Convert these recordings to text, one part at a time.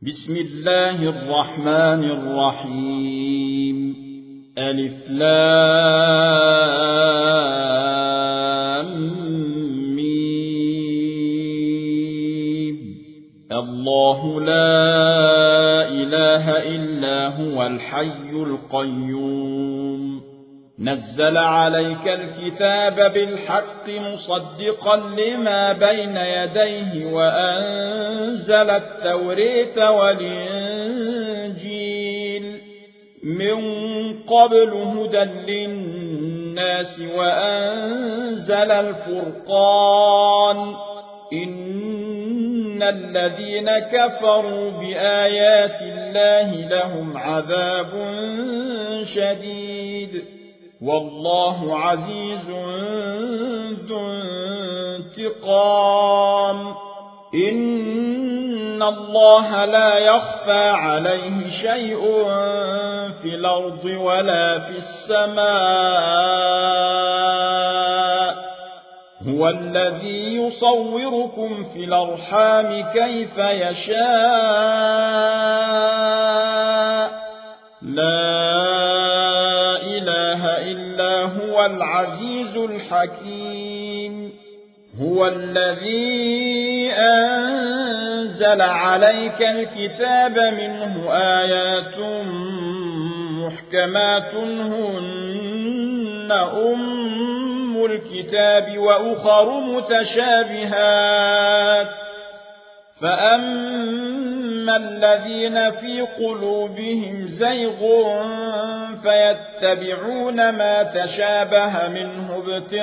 بسم الله الرحمن الرحيم ألف لام ميم الله لا إله إلا هو الحي القيوم نزل عليك الكتاب بالحق مصدقا لما بين يديه وأنزل التوراة والإنجيل من قبل هدى للناس وأنزل الفرقان إن الذين كفروا بآيات الله لهم عذاب شديد والله عزيز ذو انتقام إن الله لا يخفى عليه شيء في الأرض ولا في السماء هو الذي يصوركم في الأرحام كيف يشاء لا إله إلا هو العزيز الحكيم هو الذي أنزل عليك الكتاب منه آيات محكمات هن أم الكتاب وأخر متشابهات فأما الذين في قلوبهم زيغ فيتبعون ما تشابه منه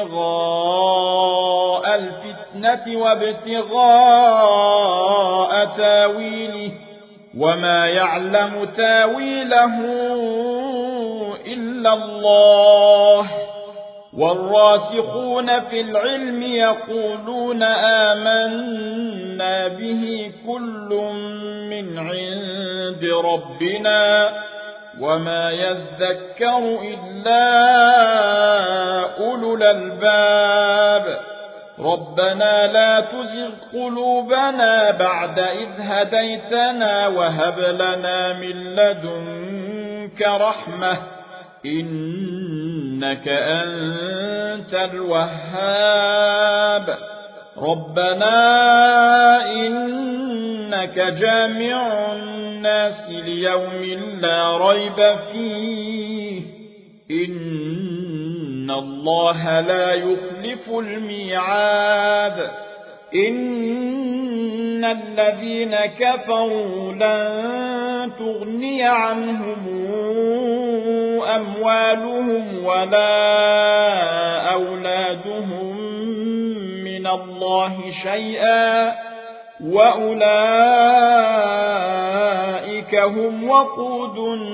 ابتغاء الفتنة وابتغاء تاويله وما يعلم تاويله إلا الله والراسخون في العلم يقولون آمنا به كل من عند ربنا وما يذكر إلا أولو الألباب ربنا لا تزغ قلوبنا بعد إذ هديتنا وهب لنا من لدنك رحمة إنك أنت الوهاب ربنا إنك جامع الناس ليوم لا ريب فيه إن الله لا يخلف الميعاد إن الذين كفروا لن تغني عنهم أموالهم ولا أولادهم من الله شيئا وأولئك هم وقود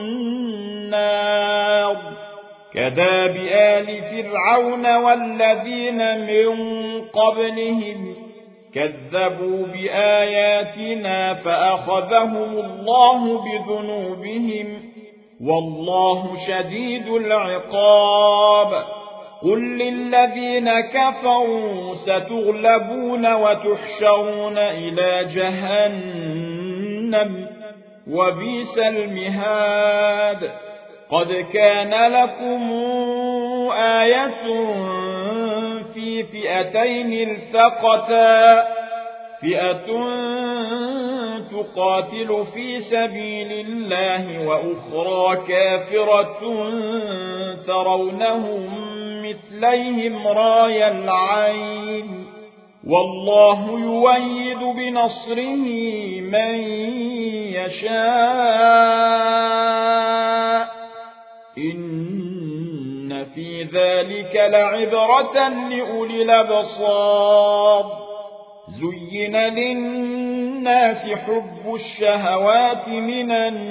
النار كداب آل فرعون والذين من قبلهم كذبوا بآياتنا فأخذهم الله بذنوبهم والله شديد العقاب قل للذين كفروا ستغلبون وتحشرون إلى جهنم وبئس المهاد قد كان لكم آية في فئتين التقتا فئة تقاتل في سبيل الله وأخرى كافرة ترونهم مثليهم راي العين والله يؤيد بنصره من يشاء إن في ذلك لعبرة لأولي الأبصار زين للناس حب الشهوات من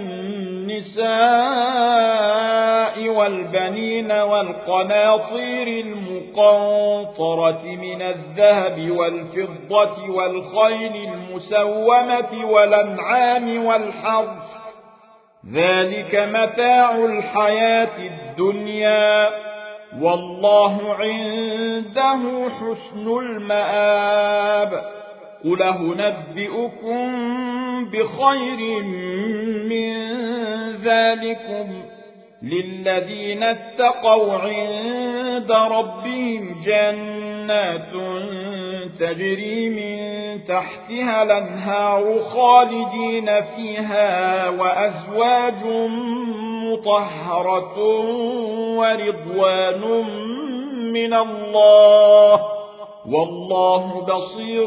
النساء والبنين والقناطير المقنطرة من الذهب والفضة والخيل المسومة والأنعام والحرث ذلك متاع الحياة الدنيا والله عنده حسن المآب قل أنبئكم بخير من ذلكم للذين اتقوا عند ربهم جنات تجري من تحتها الأنهار خالدين فيها وأزواج مطهرة ورضوان من الله والله بصير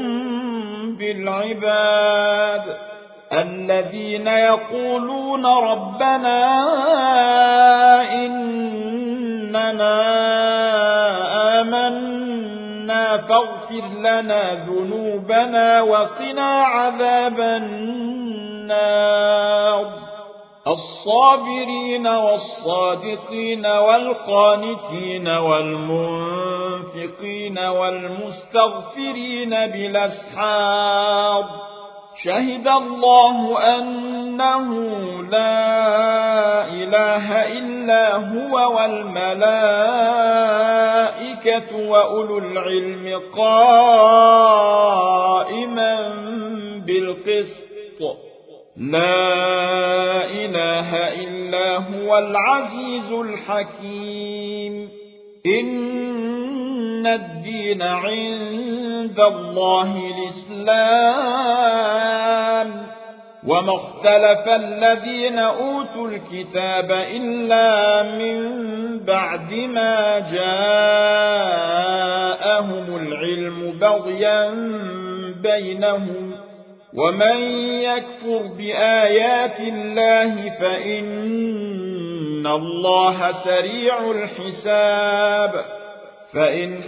بالعباد الذين يقولون ربنا إننا آمنا فاغفر لنا ذنوبنا وقنا عذاب النار الصابرين والصادقين والقانتين والمنفقين والمستغفرين بالأسحار شهد الله أنه لا إله إلا هو والملائكة وأولو العلم قائما بالقسط لا إله إلا هو العزيز الحكيم إن الدين عند الله الإسلام وما اختلف الذين أوتوا الكتاب إلا من بعد ما جاءهم العلم بغيا بينهم ومن يكفر بآيات الله فإن الله سريع الحساب فإن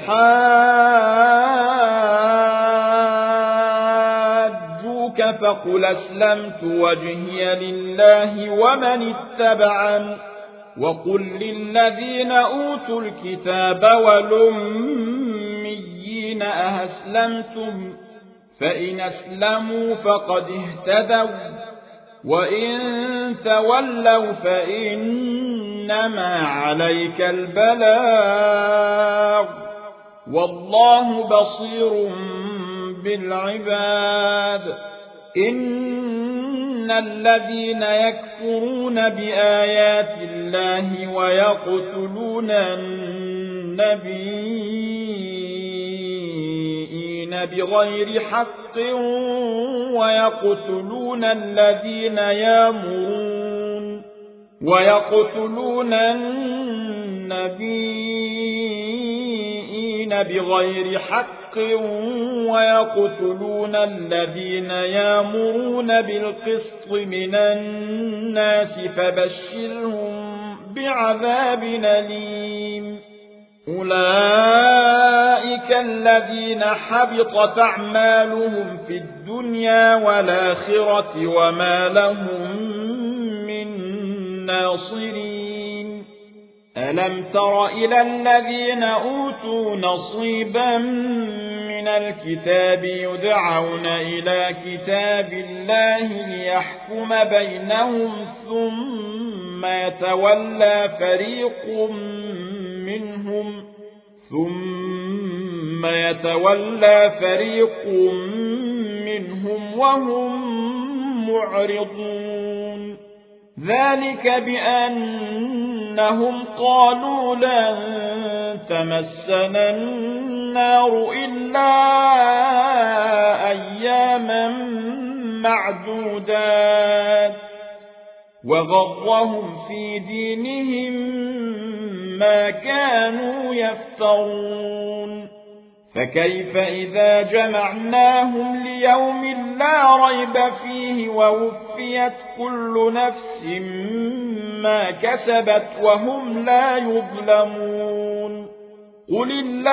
حاجوك فقل أسلمت وجهي لله ومن اتبعن وقل للذين أوتوا الكتاب والأميين أهسلمتم فإن أسلموا فقد اهتدوا وإن تولوا فإنما عليك البلاغ والله بصير بالعباد إن الذين يكفرون بآيات الله ويقتلون النبيين بغير حق ويقتلون النبيين بغير حق ويقتلون الذين يأمرون بالقسط من الناس فبشرهم بعذاب أليم أولئك الذين حبطت أعمالهم في الدنيا والآخرة وما لهم من ناصرين ألم تر إلى الذين أوتوا نصيبا من الكتاب يدعون إلى كتاب الله ليحكم بينهم ثم يتولى فريق منهم وهم معرضون ذلك بأنهم قالوا لن تمسنا النار إلا أياما معدودات وغرهم في دينهم ما كانوا يفترون فكيف إذا جمعناهم ليوم لا ريب فيه ووفيت كل نفس ما كسبت وهم لا يظلمون قل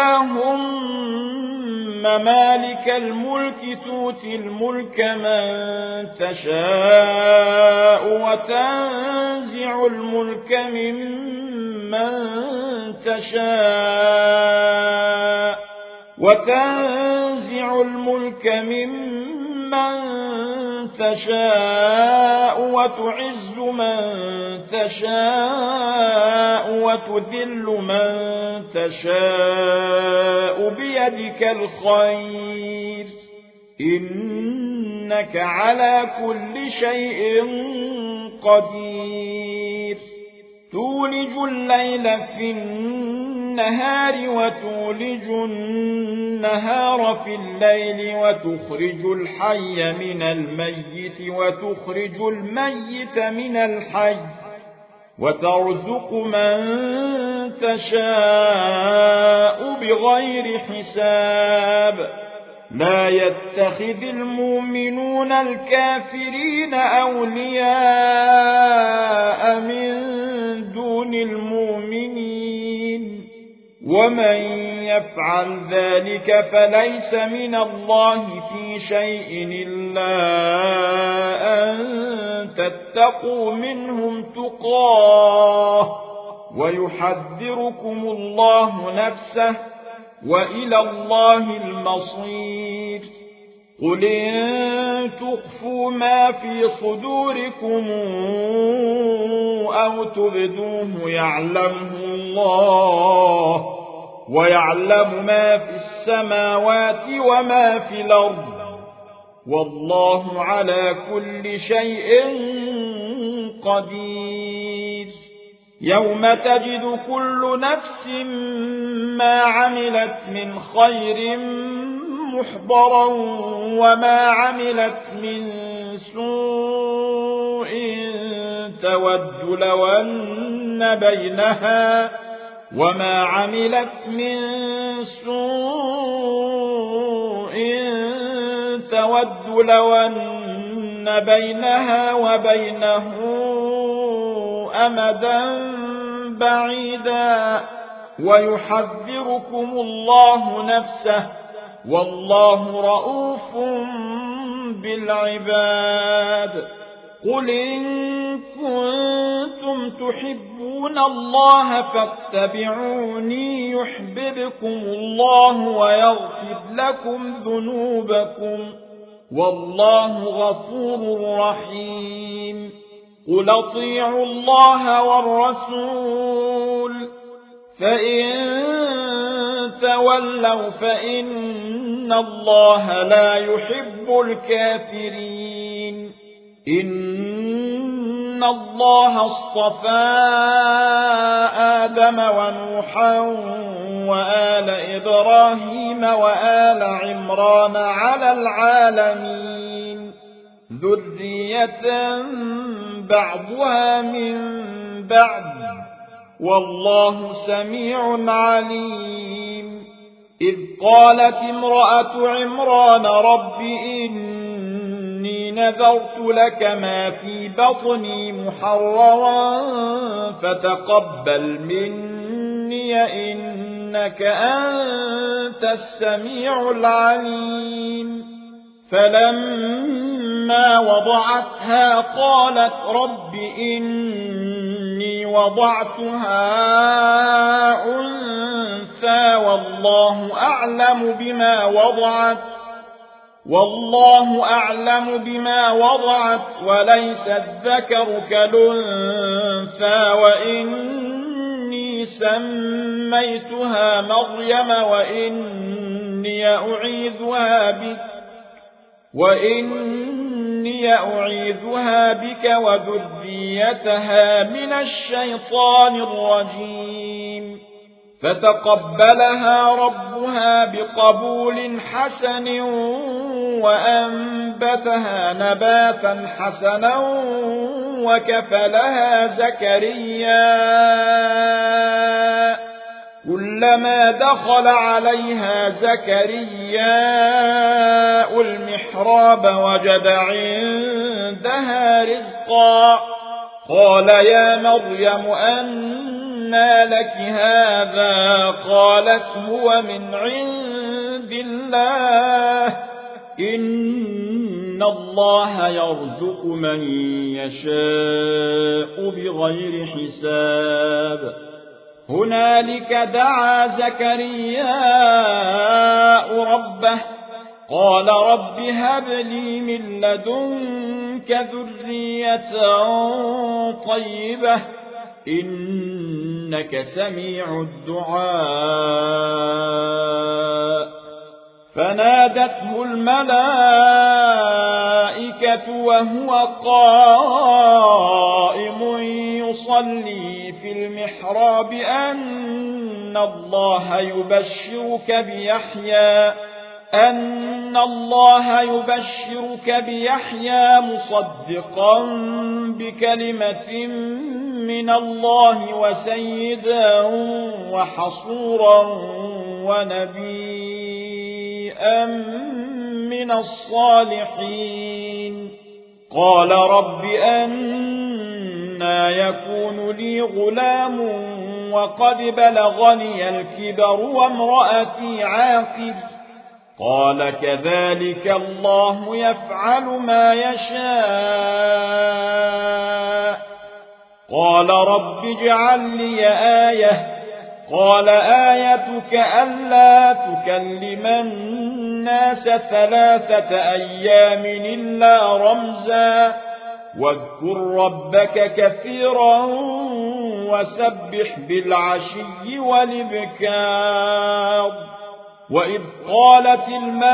اللهم مالك الملك تؤتي الملك من تشاء وتنزع الملك ممن تشاء وتعز من تشاء وتذل من تشاء بيدك الخير إنك على كل شيء قدير تولج الليل في النهار وتولج النهار في الليل وتخرج الحي من الميت وتخرج الميت من الحي وترزق من تشاء بغير حساب لا يتخذ المؤمنون الكافرين أولياء من دون المؤمنين ومن يفعل ذلك فليس من الله في شيء إلا أن تتقوا منهم تقاه ويحذركم الله نفسه وإلى الله المصير قل إن تخفوا ما في صدوركم أو تبدوه يعلمه الله ويعلم ما في السماوات وما في الأرض والله على كل شيء قدير يوم تجد كل نفس ما عملت من خير محضرا وما عملت من سوء تود لو أن بينها وما عملت من سوء تود لو أن بينها وبينه أمدا بعيدا ويحذركم الله نفسه والله رؤوف بالعباد قل إن كنتم تحبون الله فاتبعوني يحببكم الله ويغفر لكم ذنوبكم والله غفور رحيم قل اطيعوا الله والرسول فإن تولوا فإن الله لا يحب الكافرين إن الله اصطفى آدم ونوحا وآل إبراهيم وآل عمران على العالمين ذرية بعضها من بعض والله سميع عليم إذ قالت امرأة عمران رب إني نذرت لك ما في بطني محررا فتقبل مني إنك أنت السميع العليم فلما وضعتها قالت رب إني وضعتها أنثى والله أعلم بما وضعت وليس الذكر كالأنثى وإني سميتها مريم وإني أعيذها بك وذريتها من الشيطان الرجيم فتقبلها ربها بقبول حسن وأنبتها نباتا حسنا وكفلها زكريا كلما دخل عليها زكريا المحراب وجد عندها رزقا قال يا مريم أنى لك هذا قالت هو من عند الله إن الله يرزق من يشاء بغير حساب هنالك دعا زكرياء ربه قال رب هب لي من لدنك ذرية طيبة إنك سميع الدعاء فنادته الملائكة وهو قائم يصلي في المحراب أن الله يبشرك بيحيى مصدقا بكلمة من الله وسيدا وحصورا ونبيا من الصالحين. قال رب أنى يكون لي غلام وقد بلغني الكبر وامرأتي عاقر؟ قال كذلك الله يفعل ما يشاء. قال رب اجعل لي آية. قال آيتك ألا تكلم الناس 3 أيام إلا رمزا واذكر ربك كثيرا وسبح بالعشي والإبكار. وإذ قالت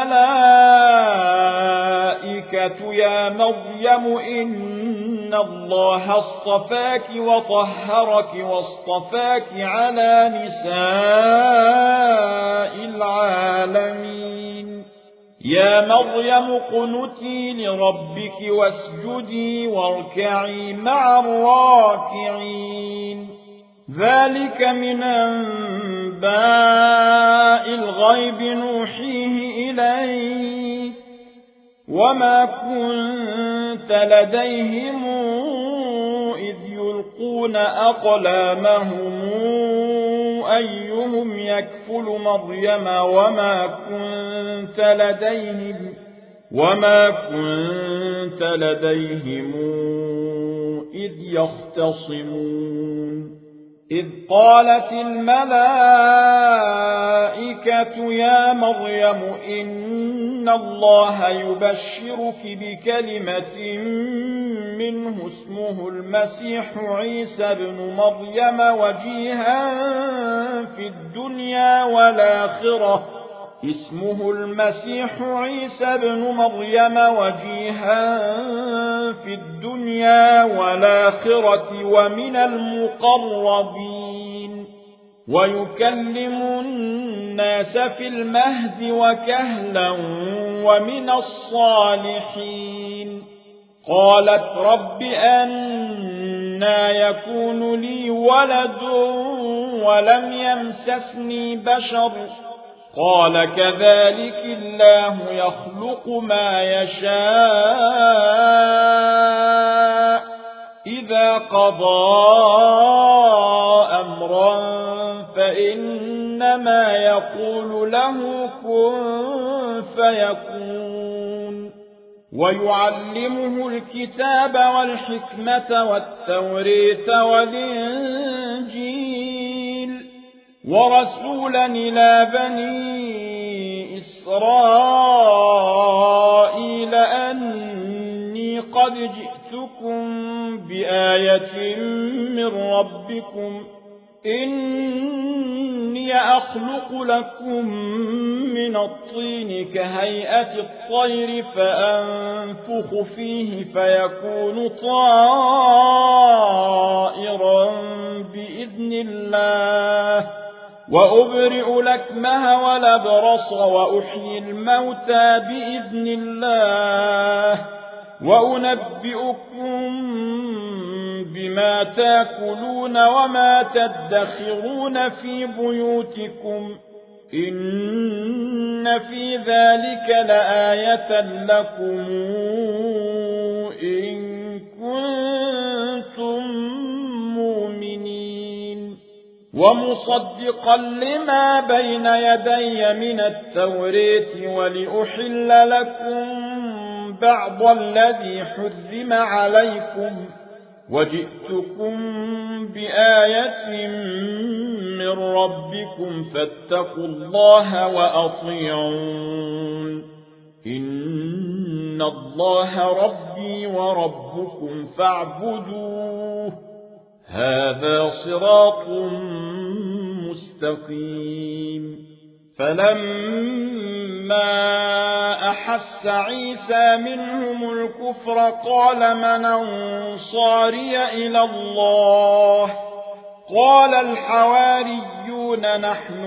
الملائكة يا مريم إن الله اصطفاك وطهرك واصطفاك على نساء العالمين. يا مريم اقنتي لربك واسجدي واركعي مع الراكعين. ذلك من أنباء الغيب نوحيه إليك وما كنت لديهم إذ يلقون أقلامهم أيهم يكفل مريم وما كنت لديهم إذ يختصمون. إذ قالت الملائكة يا مريم إن الله يبشرك بكلمة منه اسمه المسيح عيسى بن مريم وجيها في الدنيا والآخرة ومن المقربين ويكلم الناس في المهد وكهلا ومن الصالحين. قالت رب أنى يكون لي ولد ولم يمسسني بشر؟ قال كذلك الله يخلق ما يشاء إذا قضى أمرا فإنما يقول له كن فيكون. ويعلمه الكتاب والحكمة والتوريث والإنجيل ورسولا إلى بني إسرائيل أني قد جئتكم بآية من ربكم إني أخلق لكم من الطين كهيئة الطير فأنفخ فيه فيكون طائرا بإذن الله وأبرئ الأكمه والأبرص وأحيي الموتى بإذن الله وأنبئكم بما تأكلون وما تدخرون في بيوتكم إن في ذلك لآية لكم إن كنتم مؤمنين. ومصدقا لما بين يدي من التوريث ولأحل لكم بعض الذي حرم عليكم وجئتكم بآية من ربكم فاتقوا الله وأطيعون إن الله ربي وربكم فاعبدوه هذا صراط مستقيم. فلما أحس عيسى منهم الكفر قال من أنصاري إلى الله قال الحواريون نحن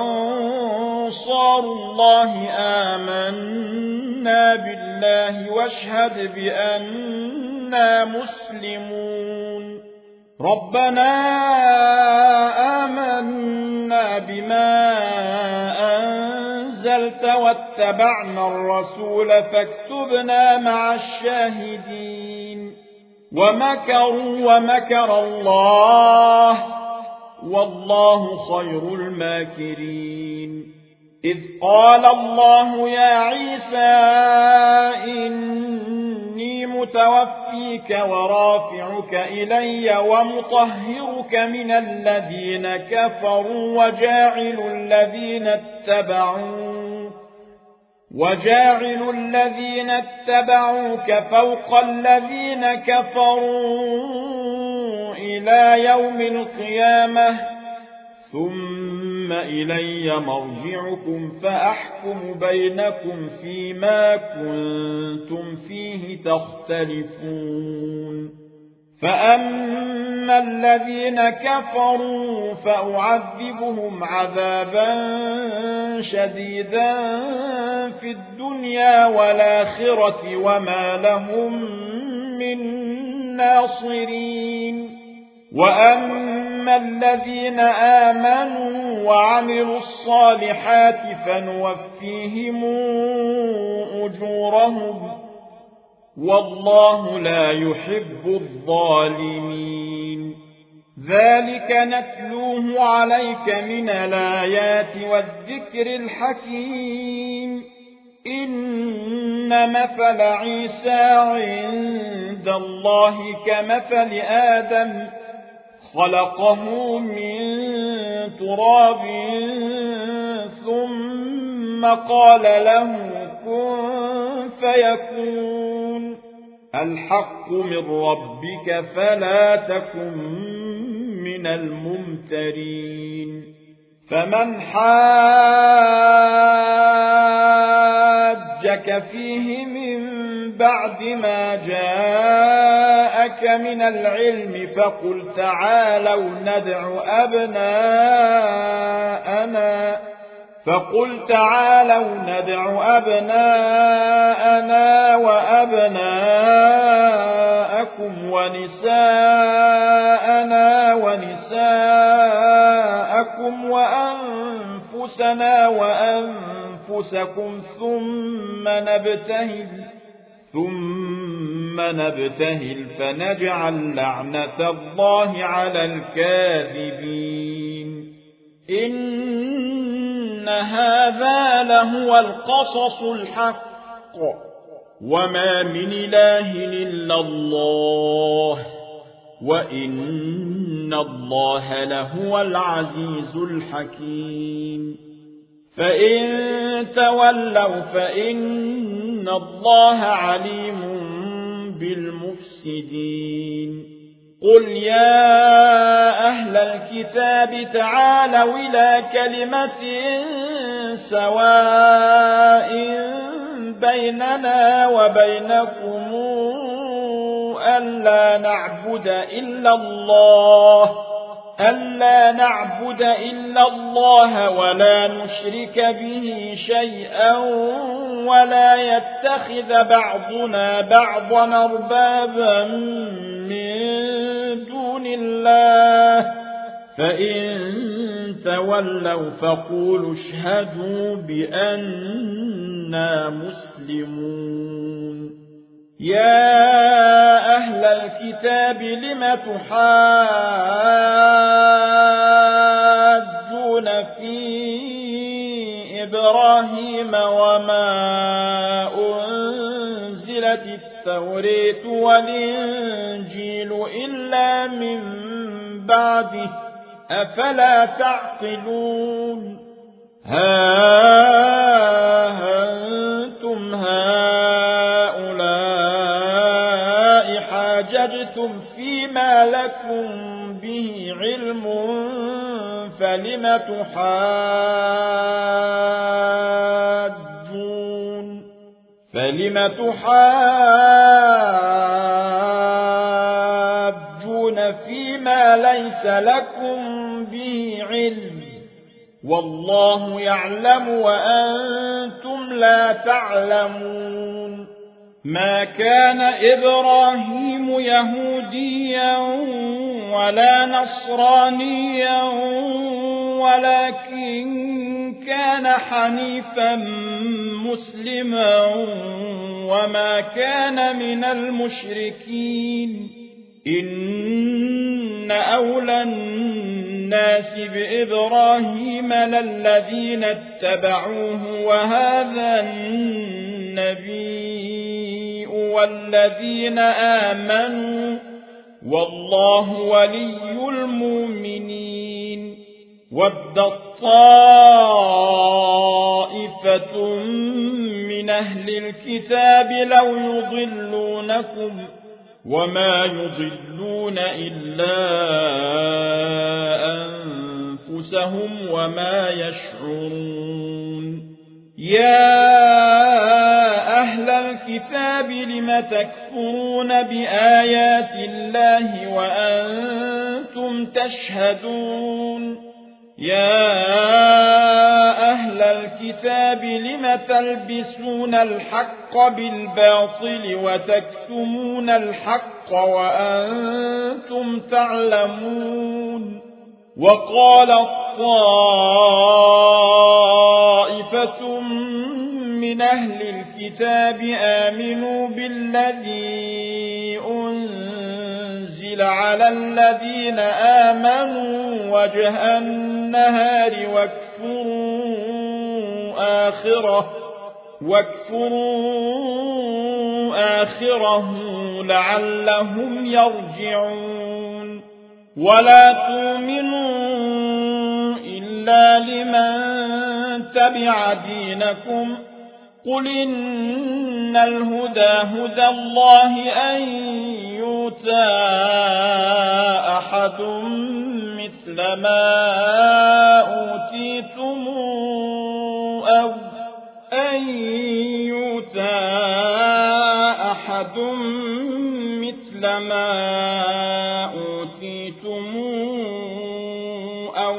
أنصار الله آمنا بالله واشهد بأننا مسلمون ربنا آمنا بما أنزلت واتبعنا الرسول فاكتبنا مع الشاهدين ومكروا ومكر الله والله خير الماكرين إذ قال الله يا عيسى إني متوفيك ورافعك إلي ومطهرك من الذين كفروا وجاعل الذين اتبعوك فوق الذين كفروا إلى يوم القيامة ثم إلي مرجعكم فأحكم بينكم فيما كنتم فيه تختلفون فأما الذين كفروا فأعذبهم عذابا شديدا في الدنيا والآخرة وما لهم من ناصرين وأما الذين آمنوا وعملوا الصالحات فنوفيهم أجورهم والله لا يحب الظالمين ذلك نتلوه عليك من الآيات والذكر الحكيم إن مثل عيسى عند الله كمثل آدم خلقه من تراب ثم قال له كن فيكون الحق من ربك فلا تكن من الممترين فمن حاجك فيه من بعد ما جاءك من العلم فقل تعالوا ندع أبناءنا وأبناءكم ونساءنا ونساءكم وأنفسنا وأنفسكم ثم نبتهل فنجعل لعنة الله على الكاذبين إن هذا لهو القصص الحق وما من إله إلا الله وإن الله لهو العزيز الحكيم فإن تولوا فإن الله عليم بالمفسدين قل يا أهل الكتاب تعالوا إلى كلمة سواء بيننا وبينكم ألا نعبد إلا الله ولا نشرك به شيئا ولا يتخذ بعضنا بعضا أربابا من دون الله فإن تولوا فقولوا اشهدوا بأننا مسلمون يا أهل الكتاب لم تحاجون في إبراهيم وما أنزلت التوراة والإنجيل إلا من بعده أفلا تعقلون ها أنتم هؤلاء حاججتم فيما لكم به علم فلم تحاجون فيما ليس لكم به علم والله يعلم وأنتم لا تعلمون ما كان إبراهيم يهوديا ولا نصرانيا ولكن كان حنيفا مسلما وما كان من المشركين إن أولى الناس بإبراهيم للذين اتبعوه وهذا النبي والذين آمنوا والله ولي المؤمنين ودت طائفة من أهل الكتاب لو يضلونكم وما يضلون إلا أنفسهم وما يشعرون يا أهل الكتاب لم تكفرون بآيات الله وأنتم تشهدون يا أهل الكتاب لم تلبسون الحق بالباطل وتكتمون الحق وأنتم تعلمون وقالت طائفة من أهل الكتاب آمنوا بالذي أنزل على الذين آمنوا وجه النهار واكفروا آخره لعلهم يرجعون ولا تؤمنوا إلا لمن تبع دينكم قل إن الهدى هدى الله أن يؤتى أحد مثل ما أوتيتم أو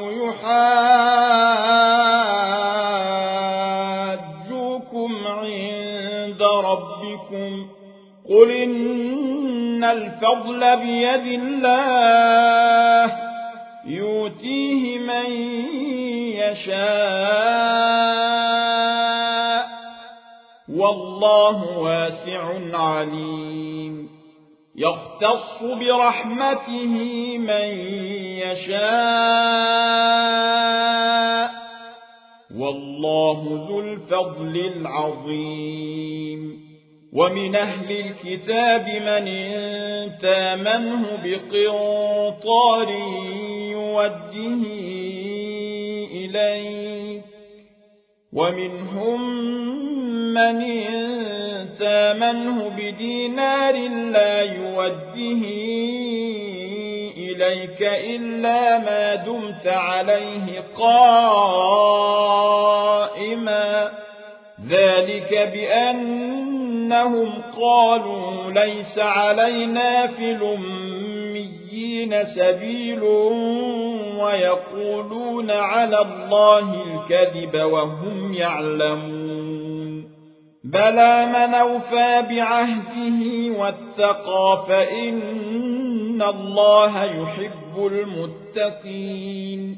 يحاجوكم عند ربكم قل إن الفضل بيد الله يؤتيه من يشاء والله واسع عليم يختص برحمته من يشاء والله ذو الفضل العظيم ومن أهل الكتاب من إن تامنه بقنطار يوده إليك ومنهم من إن تامنه بدينار لا يوده إليك إلا ما دمت عليه قائما ذلك بأنهم قالوا ليس علينا في الأميين سبيل ويقولون على الله الكذب وهم يعلمون بلى من أوفى بعهده واتقى فإن الله يحب المتقين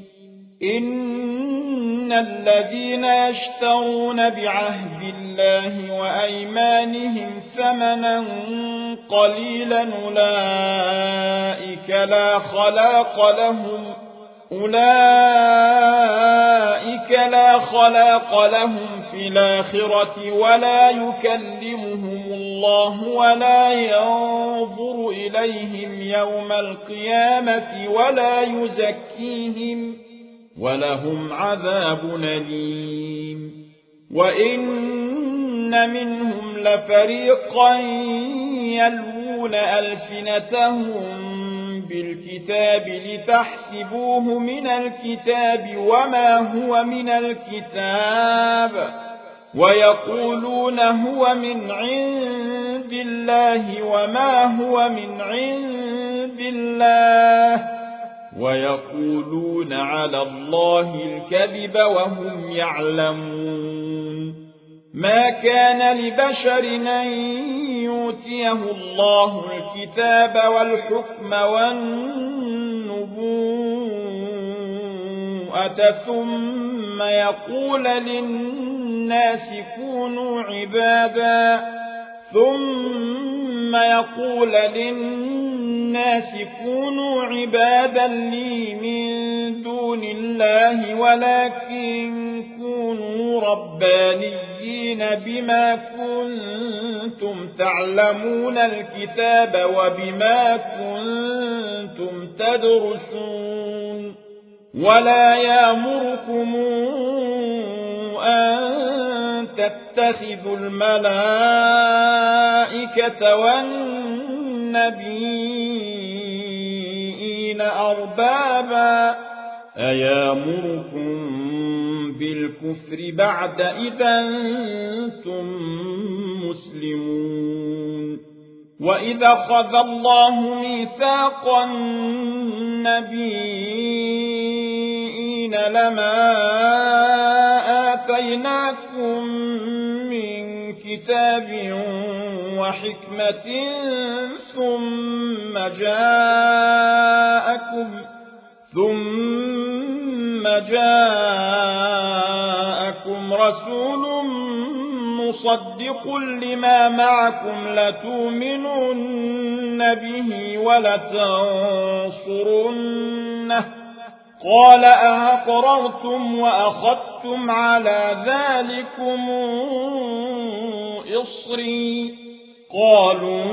إن الذين يشترون بعهد الله وأيمانهم ثمنا قليلا أولئك لا خلاق لهم في الآخرة ولا يكلمهم الله ولا ينظر إليهم يوم القيامة ولا يزكيهم ولهم عذاب أليم وإن منهم لفريقا يلوون يلوون ألسنتهم بالكتاب لتحسبوه من الكتاب وما هو من الكتاب ويقولون هو من عند الله وما هو من عند الله ويقولون على الله الكذب وهم يعلمون. ما كان لبشر أن يؤتيه الله الكتاب والحكم والنبوءة ثم يقول للناس كونوا عبادا لي من دون الله ولكن كونوا ربانيين بما كنتم تعلمون الكتاب وبما كنتم تدرسون. ولا يأمركم أن تتخذوا الملائكة والنبيين أربابا أيامركم بالكفر بعد إذا أنتم مسلمون. وإذا أخذ الله ميثاق النبيين لما آتيناكم من كتاب وحكمة ثم جاءكم رسول مصدق لما معكم لتؤمنن به ولتنصرنه قال أأقررتم وأخذتم على ذلكم إصري قالوا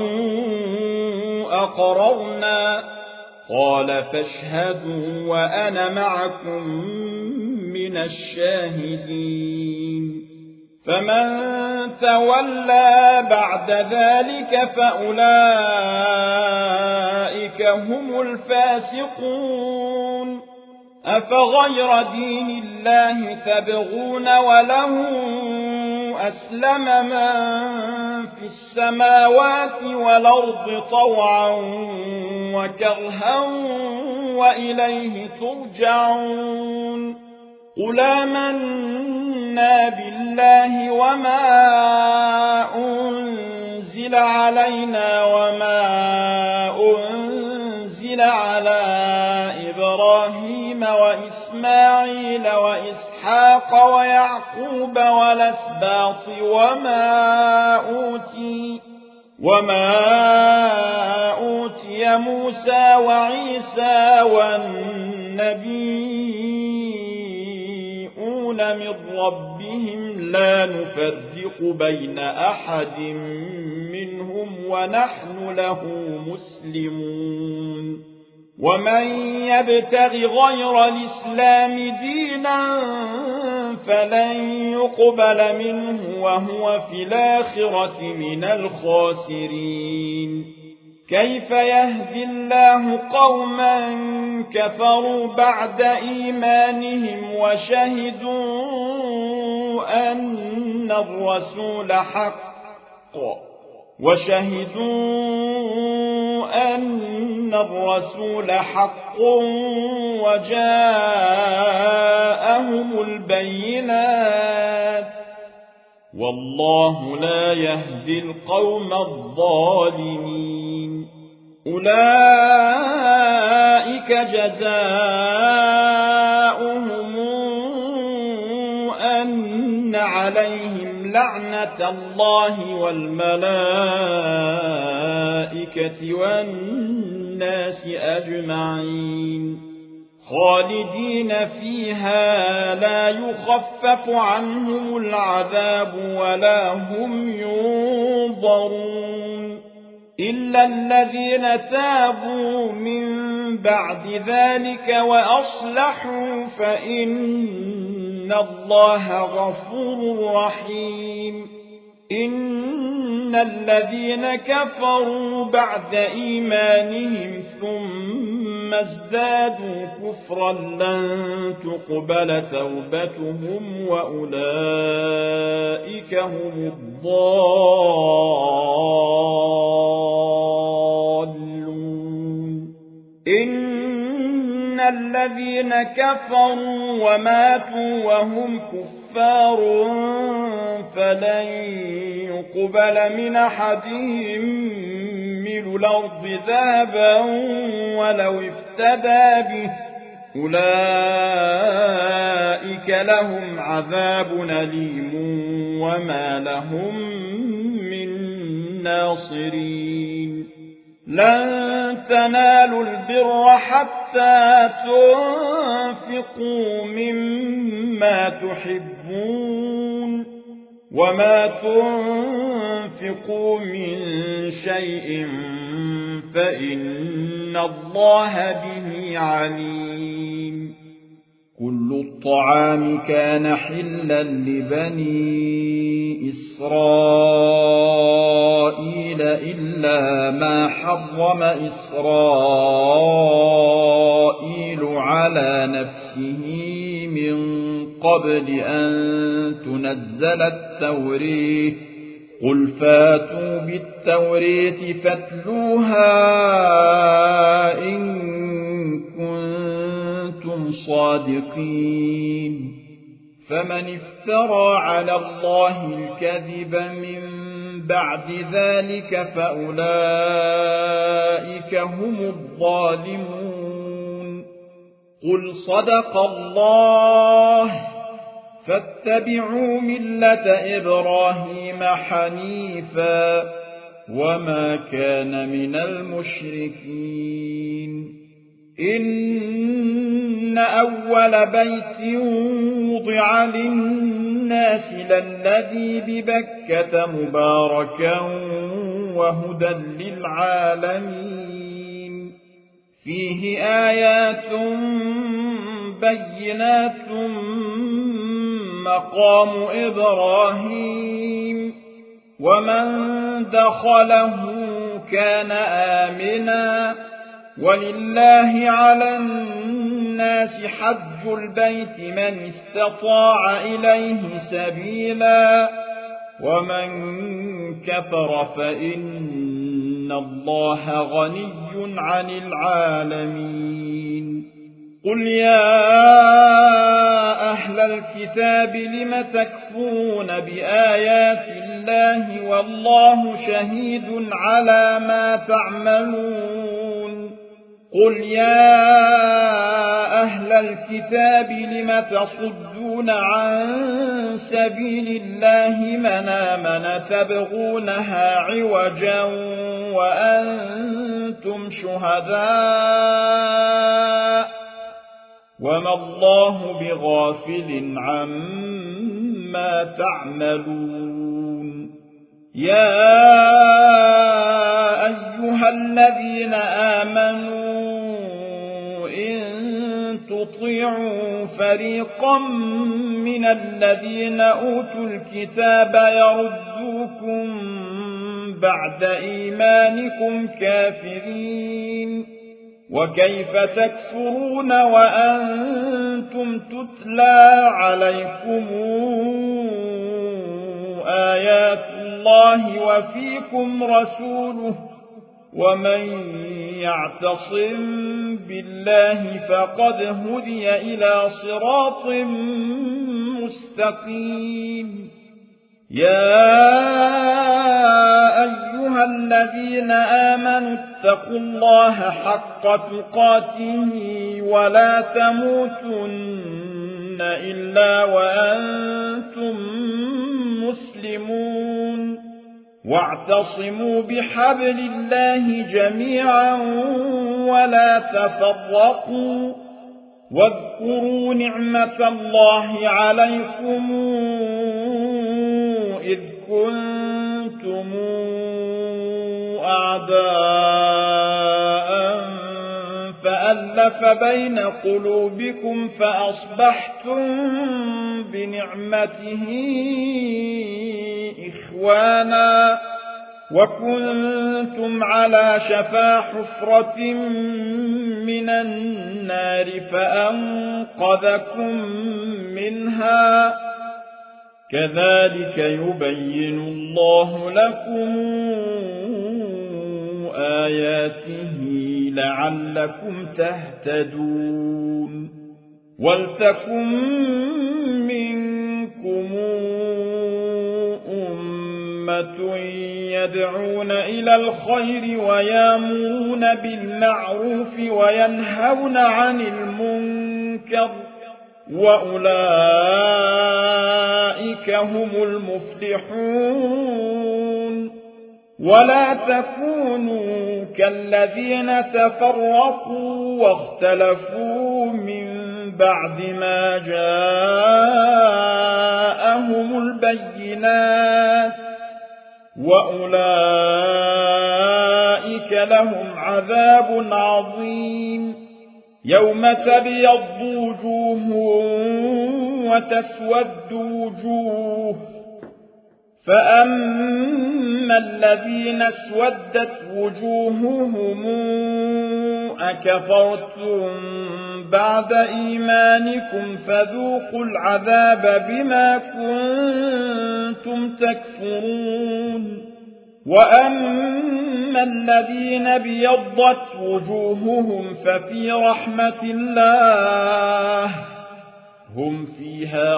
أقررنا قال فاشهدوا وأنا معكم من الشاهدين. فمن تولى بعد ذلك فأولئك هم الفاسقون. أفغير دين الله تبغون وله أسلم من في السماوات والأرض طوعا وكرها وإليه ترجعون. قل آمنا بالله وما أنزل علينا وما أنزل على إبراهيم وإسماعيل وإسحاق ويعقوب والأسباط وما أوتي موسى وعيسى والنبيون من ربهم لا نفرق بين أحد منهم ونحن له مسلمون. ومن يبتغ غير الإسلام دينا فلن يقبل منه وهو في الآخرة من الخاسرين. كيف يهدي الله قوما كفروا بعد إيمانهم وشهدوا أن الرسول حق وجاءهم البينات والله لا يهدي القوم الظالمين. أولئك جزاؤهم أن عليهم لعنة الله والملائكة والناس أجمعين خالدين فيها لا يخفف عنهم العذاب ولا هم ينظرون إلا الذين تابوا من بعد ذلك وأصلحوا فإن الله غفور رحيم. إن الذين كفروا بعد إيمانهم ثم ازدادوا كفرا لن تقبل توبتهم وأولئك هم الضالون. إن الذين كفروا وماتوا وهم كفار فلن يقبل من أحدهم ملء الأرض ذهبا ولو افتدى به أولئك لهم عذاب أليم وما لهم من ناصرين. لن تنالوا البر حتى تنفقوا مما تحبون وما تنفقوا من شيء فإن الله به عليم. كل الطعام كان حلا لبني إسرائيل إلا ما حرم إسرائيل على نفسه من قبل أن تنزل التورية. قل فاتوا بالتورية فاتلوها إن كنتم صادقين. فمن افترى على الله الكذب من بعد ذلك فأولئك هم الظالمون. قل صدق الله فاتبعوا ملة إبراهيم حنيفا وما كان من المشركين. إن أول بيت وضع للناس للذي ببكة مباركا وهدى للعالمين. فيه آيات بينات مقام إبراهيم ومن دخله كان آمنا ولله على الناس حج البيت من استطاع إليه سبيلا ومن كفر فإن الله غني عن العالمين. قل يا أهل الكتاب لم تكفرون بآيات الله والله شهيد على ما تعملون. قل يا أهل الكتاب لم تصدون عن سبيل الله من آمن تبغونها عوجا وأنتم شهداء وما الله بغافل عما تعملون. يا أيها الذين آمنوا إن تطيعوا فريقا من الذين أوتوا الكتاب يردوكم بعد إيمانكم كافرين. وكيف تكفرون وأنتم تتلى عليكم آيات الله وفيكم رسوله ومن يعتصم بالله فقد هدي إلى صراط مستقيم. يا أيها الذين آمنوا اتقوا الله حق تقاته ولا تموتن إلا وأنتم مسلمون. واعتصموا بحبل الله جميعا ولا تفرقوا. واذكروا نعمة الله عليكم إذ كنتم أعداء فألف بين قلوبكم فأصبحتم بنعمته إخوانا وكنتم على شفا حفرة من النار فأنقذكم منها كذلك يبين الله لكم آياته لعلكم تهتدون ولتكن منكم أمة يدعون إلى الخير ويأمرون بالمعروف وينهون عن المنكر وأولئك هم المفلحون ولا تكونوا كالذين تفرقوا واختلفوا من بعد ما جاءهم البينات وأولئك لهم عذاب عظيم يوم تبيض وجوه وتسود وجوه فأما الذين اسودت وجوههم أكفرتم بعد إيمانكم فذوقوا العذاب بما كنتم تكفرون وأما الذين بيضت وجوههم ففي رحمة الله هم فيها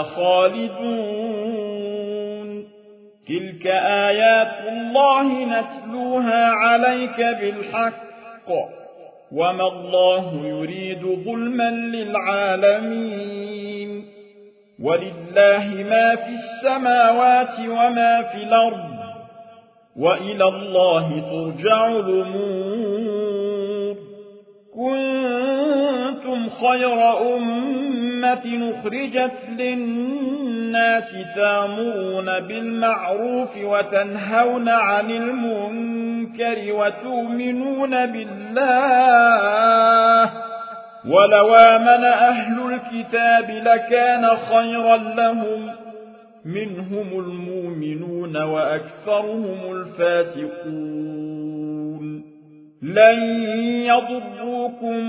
خالدون تلك آيات الله نتلوها عليك بالحق وما الله يريد ظلما للعالمين ولله ما في السماوات وما في الأرض وإلى الله ترجع الأمور كنتم خير أمة أخرجت للناس تأمرون بالمعروف وتنهون عن المنكر وتؤمنون بالله ولو آمن أهل الكتاب لكان خيرا لهم منهم المؤمنون وأكثرهم الفاسقون لن يضروكم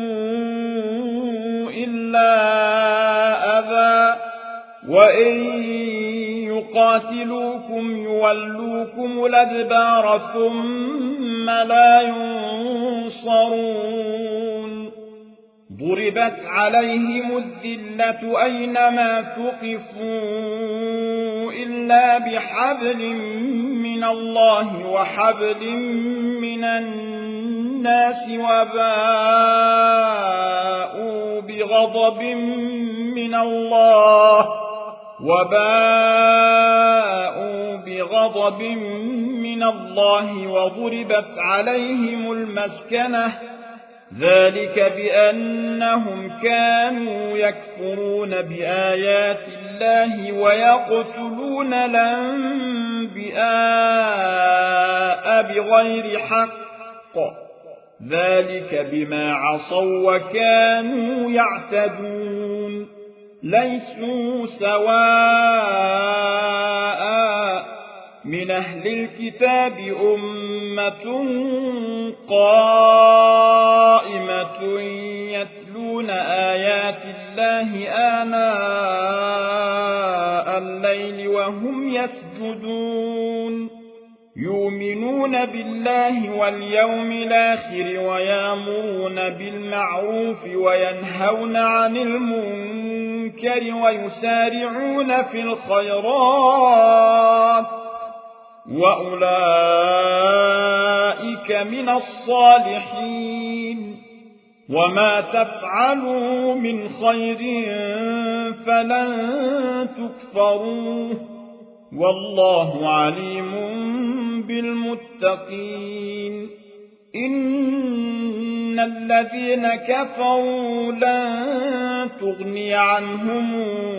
إلا أذى وإن يقاتلوكم يولوكم الأدبار ثم لا ينصرون ضربت عليهم الذلة أينما ثقفوا إلا بحبل من الله وحبل من الناس وباءوا بغضب من الله وضربت عليهم المسكنة ذلك بأنهم كانوا يكفرون بآيات الله ويقتلون الأنبياء بغير حق ذلك بما عصوا وكانوا يعتدون ليسوا سواء من أهل الكتاب أمة قائمة يتلون آيات الله آناء الليل وهم يسجدون يؤمنون بالله واليوم الآخر ويأمرون بالمعروف وينهون عن المنكر ويسارعون في الخيرات وأولئك من الصالحين وما تفعلوا من خير فلن تكفروه والله عليم بالمتقين إن الذين كفروا لن تغني عنهم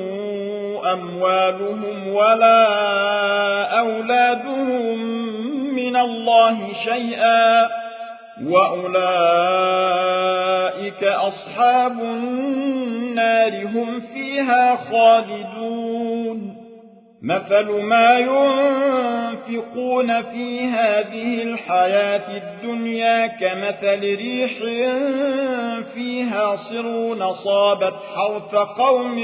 أموالهم ولا أولادهم من الله شيئا وأولئك أصحاب النار هم فيها خالدون مثل ما ينفقون في هذه الحياة الدنيا كمثل ريح فيها صر أصابت حرث قوم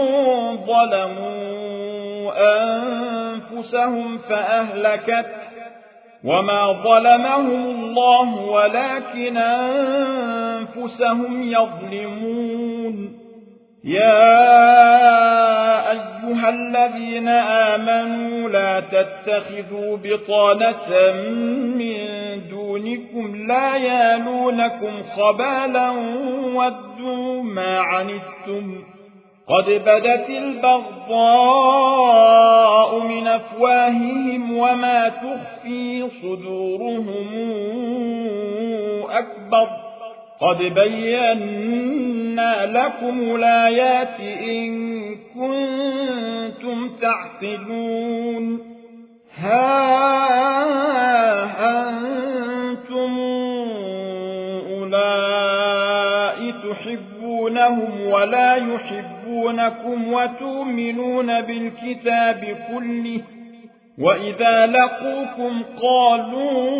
ظلموا أنفسهم فأهلكت وما ظلمهم الله ولكن أنفسهم يظلمون يا أيها الذين آمنوا لا تتخذوا بطانة من دونكم لا يالونكم خبالا ودوا ما عنتم قد بدت البغضاء من أفواههم وما تخفي صدورهم أكبر قد بينا لكم الآيات إن كنتم تعقلون ها أنتم أولئك تحبونهم ولا يحبونكم وتؤمنون بالكتاب كله وإذا لقوكم قالوا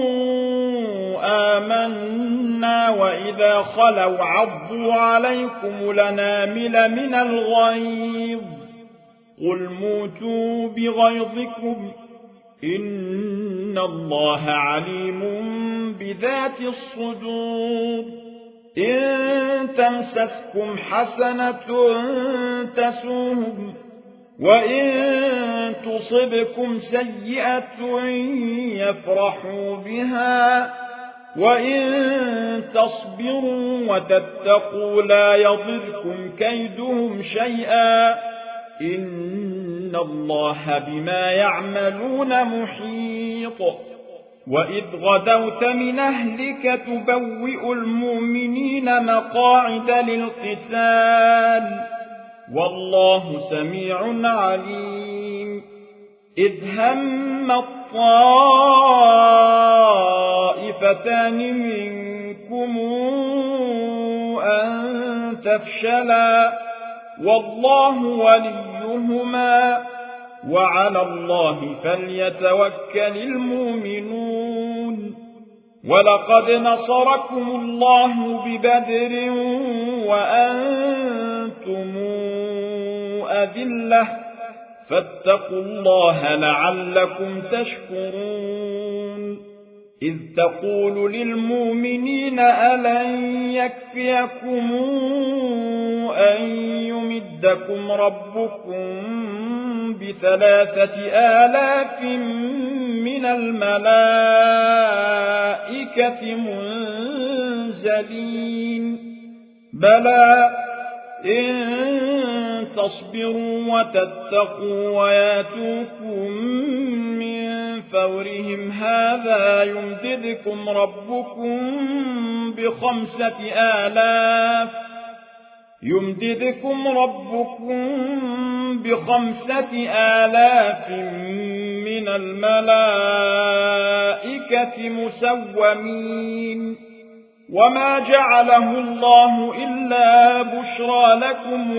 آمنا وإذا خلوا عضوا عليكم الأنامل من الغيظ قل موتوا بغيظكم إن الله عليم بذات الصدور إن تمسسكم حسنة تسوهم وإن تصبكم سيئة يفرحوا بها وإن تصبروا وتتقوا لا يضركم كيدهم شيئا إن الله بما يعملون محيط وإذ غدوت من أهلك تبوئ المؤمنين مقاعد للقتال والله سميع عليم إذ هم الطائفتان منكم أن تفشلا والله وليهما وعلى الله فليتوكل المؤمنون ولقد نصركم الله ببدر وأنتم أذلة فاتقوا الله لعلكم تشكرون إذ تقول للمؤمنين ألن يكفيكم أن يمدكم ربكم ب3,000 من الملائكة منزلين بلى إن تصبروا وتتقوا وياتوكم من فورهم هذا يمددكم ربكم ب5,000 من الملائكة مسومين وما جعله الله إلا بشرى لكم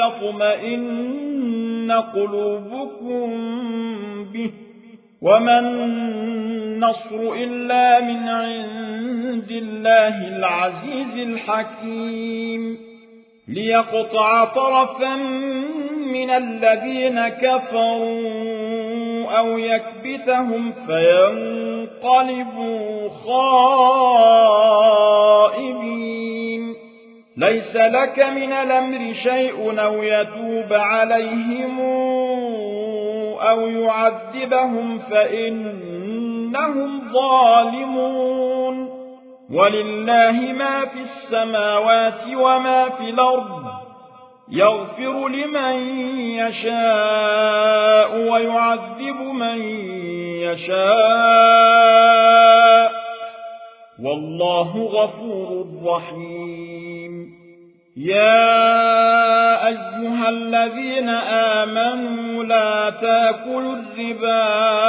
ولتطمئن قلوبكم به وما النصر إلا من عند الله العزيز الحكيم ليقطع طرفا من الذين كفروا أو يكبتهم فينقلبوا خائبين ليس لك من الأمر شيء أو يتوب عليهم أو يعذبهم فإنهم ظالمون ولله ما في السماوات وما في الأرض يغفر لمن يشاء ويعذب من يشاء والله غفور رحيم يا أيها الذين آمنوا لا تأكلوا الربا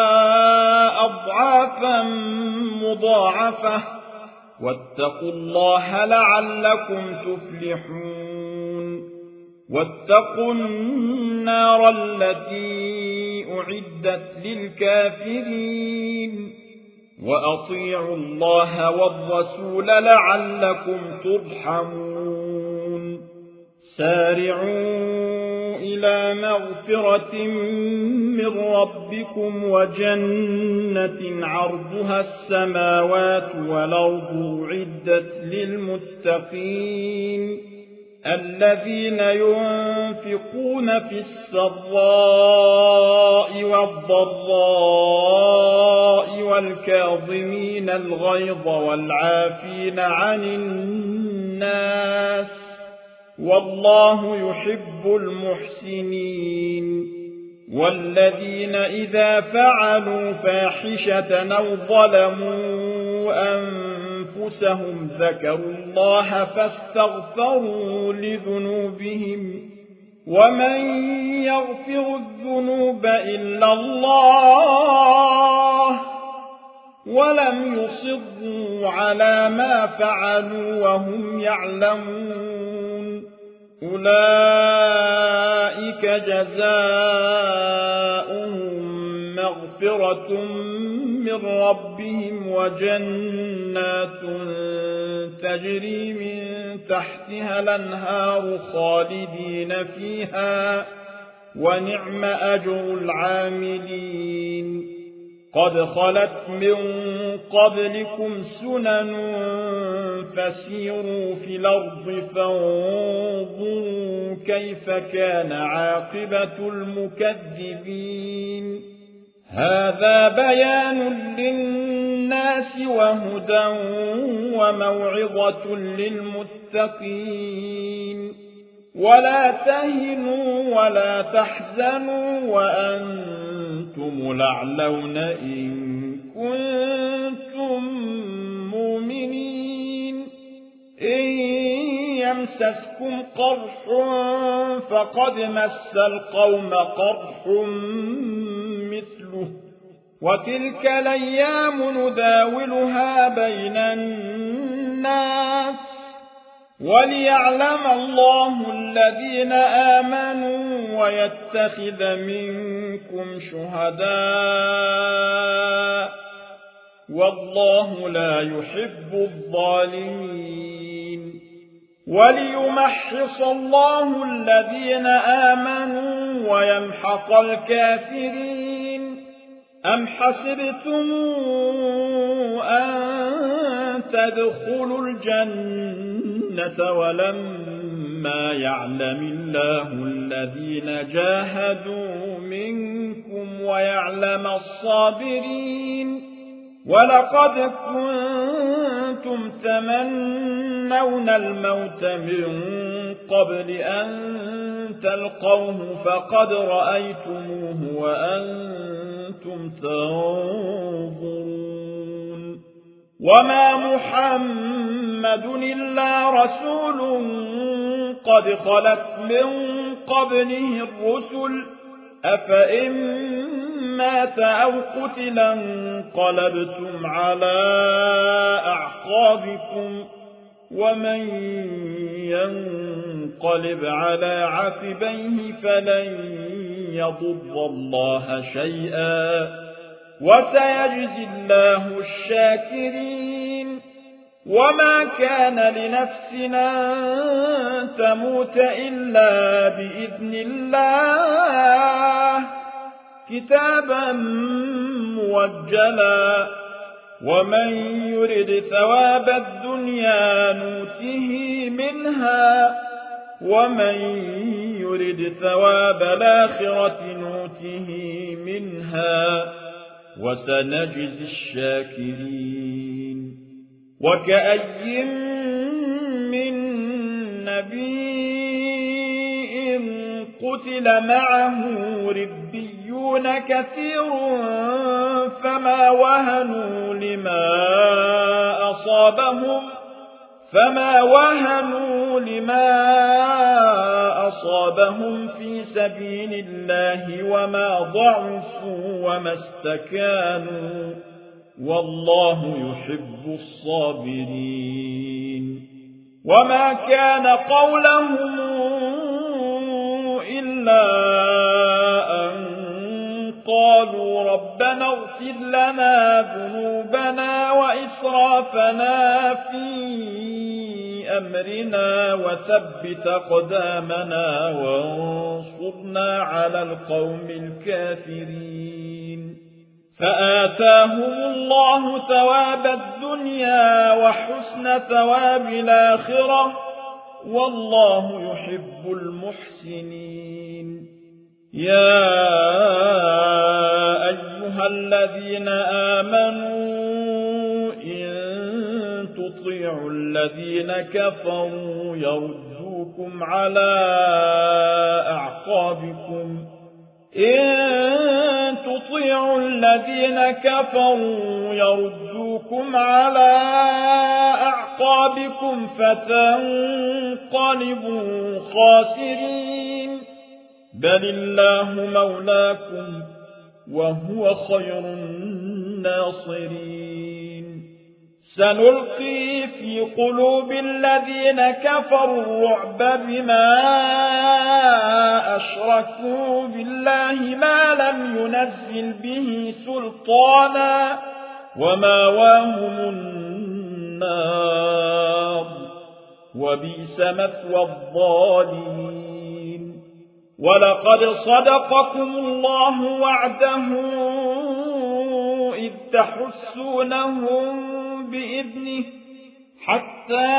أضعافا مضاعفة واتقوا الله لعلكم تفلحون واتقوا النار التي أعدت للكافرين وأطيعوا الله والرسول لعلكم ترحمون سارعوا إلى مغفرة من ربكم وجنة عرضها السماوات والأرض أعدت للمتقين الذين ينفقون في السراء والضراء والكاظمين الغيظ والعافين عن الناس والله يحب المحسنين والذين إذا فعلوا فاحشة أو ظلموا أنفسهم ذكروا الله فاستغفروا لذنوبهم ومن يغفر الذنوب إلا الله ولم يصروا على ما فعلوا وهم يعلمون أولئك جزاؤهم مغفرة من ربهم وجنات تجري من تحتها الأنهار خالدين فيها ونعم أجر العاملين قد خلت من قبلكم سنن فسيروا في الأرض فانظروا كيف كان عاقبة المكذبين هذا بيان للناس وهدى وموعظة للمتقين ولا تهنوا ولا تحزنوا وأنتم الأعلون إن كنتم مؤمنين إن يمسسكم قرح فقد مس القوم قرح مثله وتلك الأيام نداولها بين الناس وليعلم الله الذين آمنوا ويتخذ منكم شهداء والله لا يحب الظالمين وليمحص الله الذين آمنوا ويمحق الكافرين أم حسبتم أن تدخلوا الجنة ولما يعلم الله الذين جاهدوا منكم ويعلم الصابرين ولقد كنتم تمنون الموت من قبل أن تلقوه فقد رأيتموه وأنتم تنظرون وما محمد إلا رسول قد خلت من قبله الرسل أفإن مات أو قتل انقلبتم على أعقابكم ومن ينقلب على عقبيه فلن يضر الله شيئا وسيجزي الله الشاكرين وما كان لنفسنا أن تموت إلا بإذن الله كتابا موجلا ومن يرد ثواب الدنيا نوته منها ومن يرد ثواب الآخرة نوته منها وسنجزي الشاكرين وكأي من نبي قتل معه ربيون كثير فما وهنوا لما أصابهم في سبيل الله وما ضعفوا وما استكانوا والله يحب الصابرين وما كان قولهم إلا أن قالوا ربنا اغفر لنا ذنوبنا وإسرافنا في أمرنا وثبت أقدامنا وانصرنا على القوم الكافرين فآتاهم الله ثواب الدنيا وحسن ثواب الآخرة والله يحب المحسنين يا أيها الذين آمنوا إن تطيعوا الذين كفروا يردوكم على أعقابكم إن تطيعوا الذين كفروا يردوكم على أعقابكم فتنقلبوا خاسرين بل الله مولاكم وهو خير الناصرين سنلقي في قلوب الذين كفروا الرعب بما أشركوا بالله ما لم ينزل به سلطانا وماواهم النار وبئس مثوى الظالمين ولقد صدقكم الله وعده إذ تحسونهم بإذنه حتى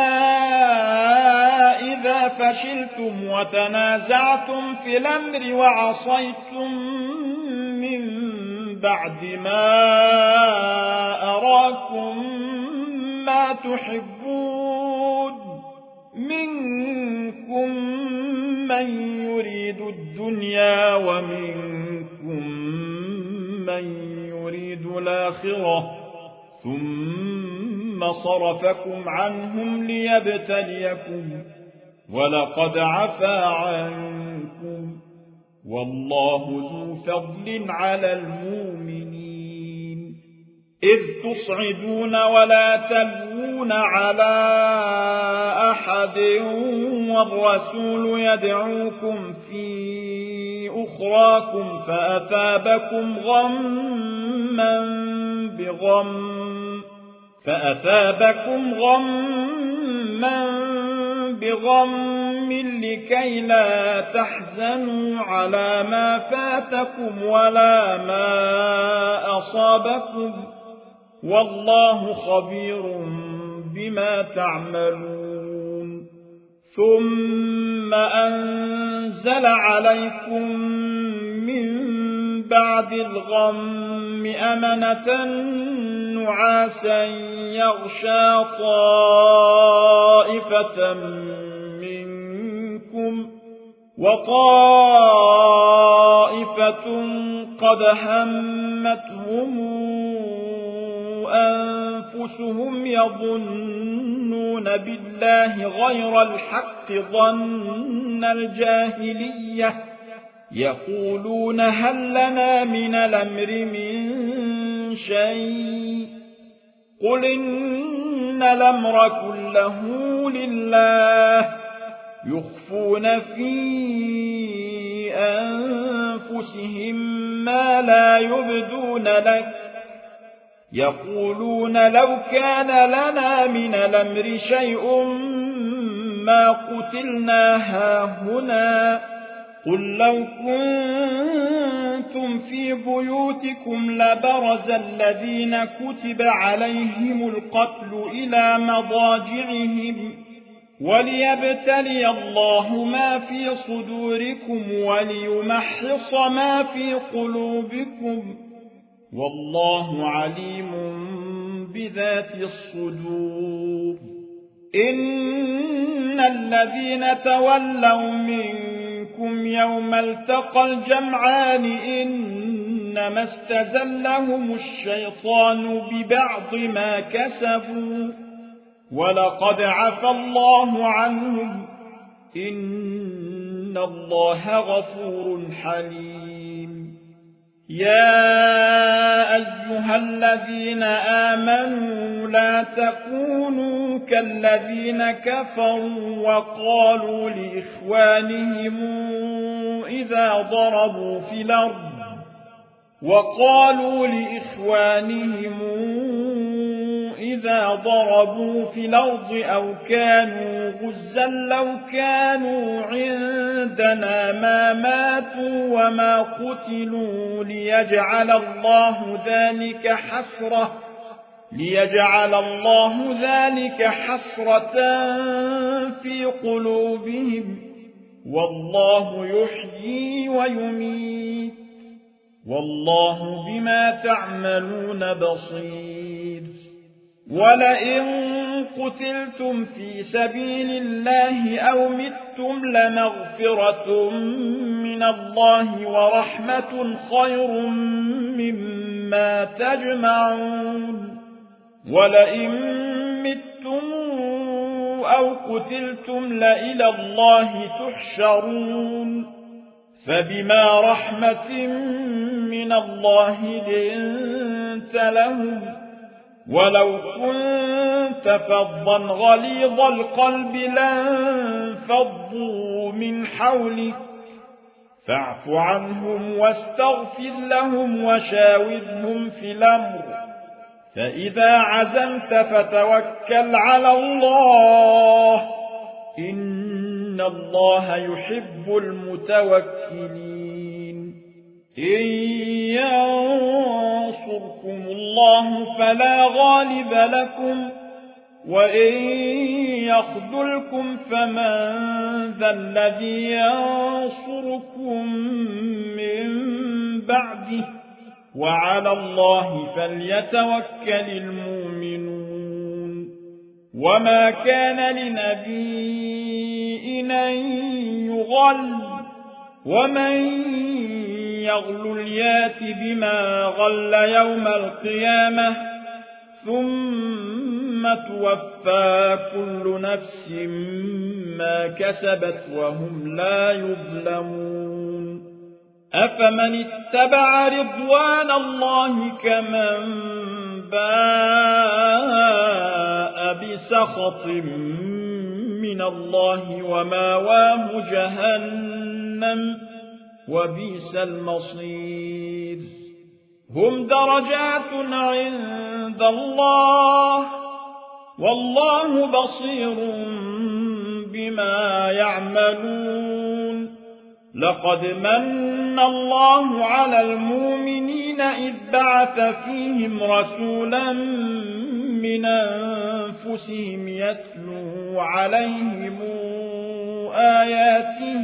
إذا فشلتم وتنازعتم في الأمر وعصيتم من بعد ما أراكم ما تحبون منكم من يريد الدنيا ومنكم من يريد الآخرة ثم صرفكم عنهم ليبتليكم ولقد عفا عنكم والله ذو فضل على المؤمنين إذ تصعدون ولا تلوون على أحد والرسول يدعوكم في أخراكم فأثابكم غما بغم لكي لا تحزنوا على ما فاتكم ولا ما أصابكم والله خبير بما تعملون ثم أنزل عليكم من بعد الغم أمنة نعاسا يغشى طائفة منكم وطائفة قد همتهم أنفسهم يظنون بالله غير الحق ظن الجاهلية يقولون هل لنا من الأمر من شيء قل إن الأمر كله لله يخفون في أنفسهم ما لا يبدون لك يقولون لو كان لنا من الأمر شيء ما قتلنا هاهنا قل لو كنتم في بيوتكم لبرز الذين كتب عليهم القتل إلى مضاجعهم وليبتلي الله ما في صدوركم وليمحص ما في قلوبكم والله عليم بذات الصدور إن الذين تولوا منكم يوم التقى الجمعان إنما استزلهم الشيطان ببعض ما كسبوا ولقد عفى الله عنهم إن الله غفور حليم يا أيها الذين آمنوا لا تكونوا كالذين كفروا وقالوا لإخوانهم إذا ضربوا في الأرض وقالوا لإخوانهم إذا ضربوا في الأرض أو كانوا غزا لو كانوا عندنا ما ماتوا وما قتلوا ليجعل الله ذلك حسرة في قلوبهم والله يحيي ويميت والله بما تعملون بصير ولئن قتلتم في سبيل الله أو متم لمغفرة من الله ورحمة خير مما تجمعون ولئن متم أو قتلتم لإلى الله تحشرون فبما رحمة من الله لنت لهم ولو كنت فظا غليظ القلب لانفضوا من حولك فاعف عنهم واستغفر لهم وشاورهم في الأمر فإذا عزمت فتوكل على الله إن الله يحب المتوكلين إن ينصركم الله فلا غالب لكم وإن يخذلكم فمن ذا الذي ينصركم من بعده وعلى الله فليتوكل المؤمنون وما كان لنبي أن يغل ومن يغل يات بما غل يوم القيامة ثم توفى كل نفس ما كسبت وهم لا يظلمون أفمن اتبع رضوان الله كمن باء بسخط من الله وماواه جهنم وبئس المصير هم درجات عند الله والله بصير بما يعملون لقد من الله على المؤمنين إذ بعث فيهم رسولا من أنفسهم يتلو عليهم آياته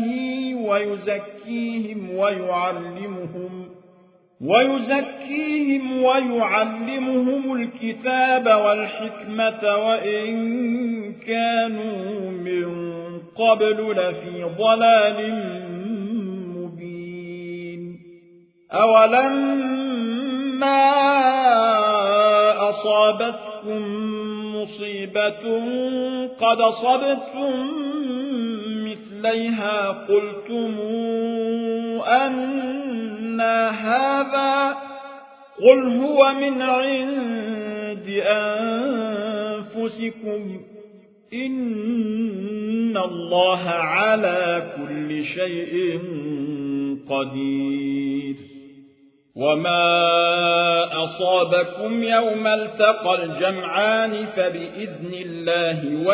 ويزكيهم ويعلمهم الكتاب والحكمة وإن كانوا من قبل لفي ضلال مبين أولما أصابتكم مصيبة قد أصبتم مثليها قلتم أنى هذا قل هو من عند أنفسكم إن الله على كل شيء قدير وما أصابكم يوم التقى الجمعان فبإذن الله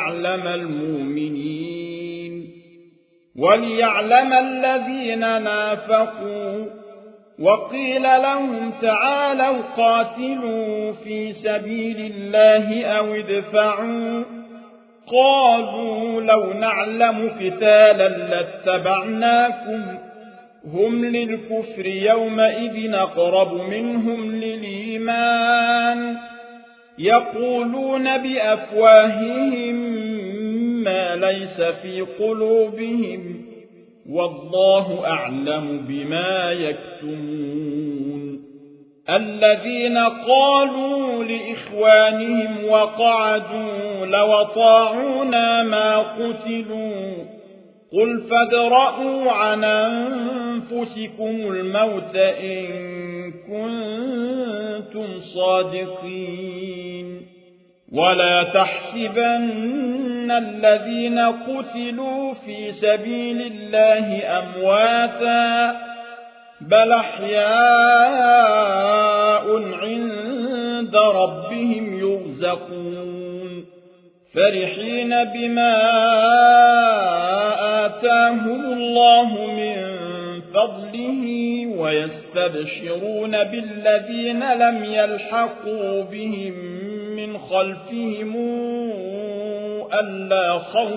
وليعلم الذين نافقوا وقيل لهم تعالوا قاتلوا في سبيل الله أو ادفعوا قالوا لو نعلم قتالا لاتبعناكم هم للكفر يومئذ أقرب منهم للإيمان يقولون بأفواههم ما ليس في قلوبهم والله أعلم بما يكتمون الذين قالوا لإخوانهم وقعدوا لو أطاعونا ما قتلوا قل فادرءوا عن أنفسكم الموت إن كنتم صادقين ولا تحسبن الذين قتلوا في سبيل الله أمواتا بل أحياء عند ربهم يرزقون فرحين بما آتاهم الله من فضله ويستبشرون بالذين لم يلحقوا بهم من خلفهم ألا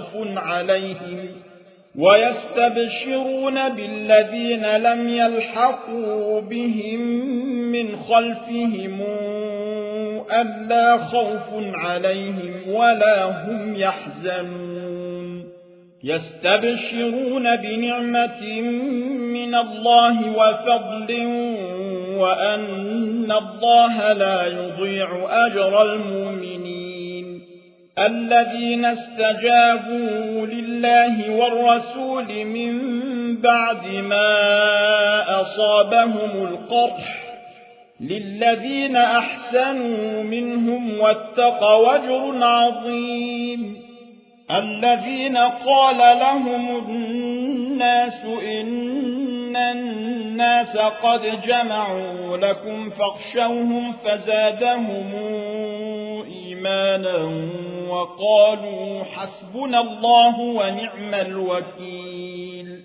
خوف عليهم ولا هم يحزنون يستبشرون بنعمة من الله وفضل وأن الله لا يضيع أجر المؤمنين الذين استجابوا لله والرسول من بعد ما أصابهم القرح للذين أحسنوا منهم واتقوا أجر عظيم الذين قال لهم الناس إن الناس قد جمعوا لكم فاخشوهم فزادهم إيمانا وقالوا حسبنا الله ونعم الوكيل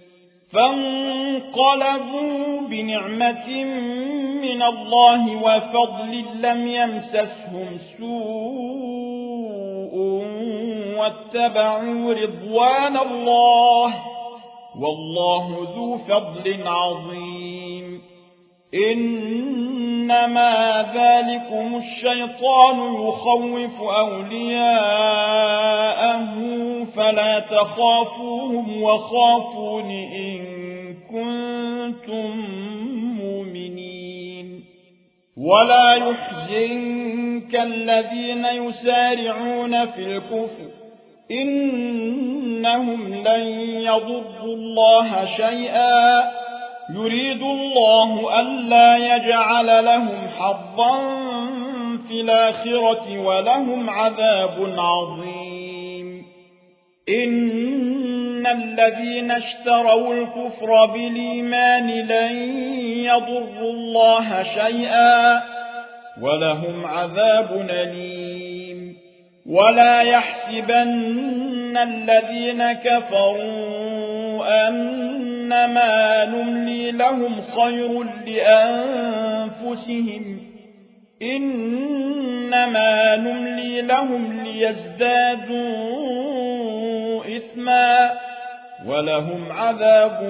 فانقلبوا بنعمة من الله وفضل لم يمسسهم سوء واتبعوا رضوان الله والله ذو فضل عظيم إنما ذلكم الشيطان يخوف أولياءه فلا تخافوهم وخافون إن كنتم مؤمنين ولا يحزنك الذين يسارعون في الكفر إنهم لن يضروا الله شيئا يريد الله ألا يجعل لهم حظا في الآخرة ولهم عذاب عظيم إن الذين اشتروا الكفر بالإيمان لن يضروا الله شيئا ولهم عذاب أليم ولا يحسبن الذين كفروا أنما نملي لهم خير لأنفسهم إنما نملي لهم ليزدادوا إثما ولهم عذاب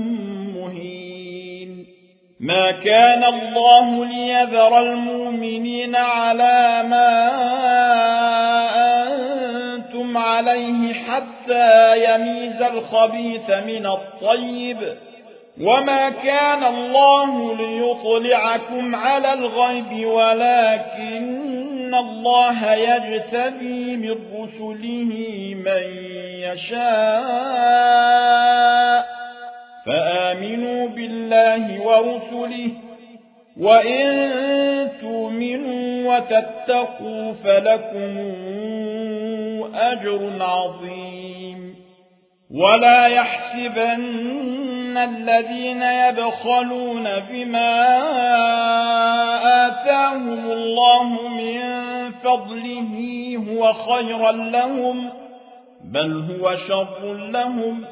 مهين ما كان الله ليذر المؤمنين على ما أنتم عليه حتى يميز الخبيث من الطيب وما كان الله ليطلعكم على الغيب ولكن الله يجتبي من رسله من يشاء فآمنوا بالله ورسله وإن تؤمنوا وتتقوا فلكم أجر عظيم ولا يحسبن الذين يبخلون بما آتاهم الله من فضله هو خيرا لهم بل هو شر لهم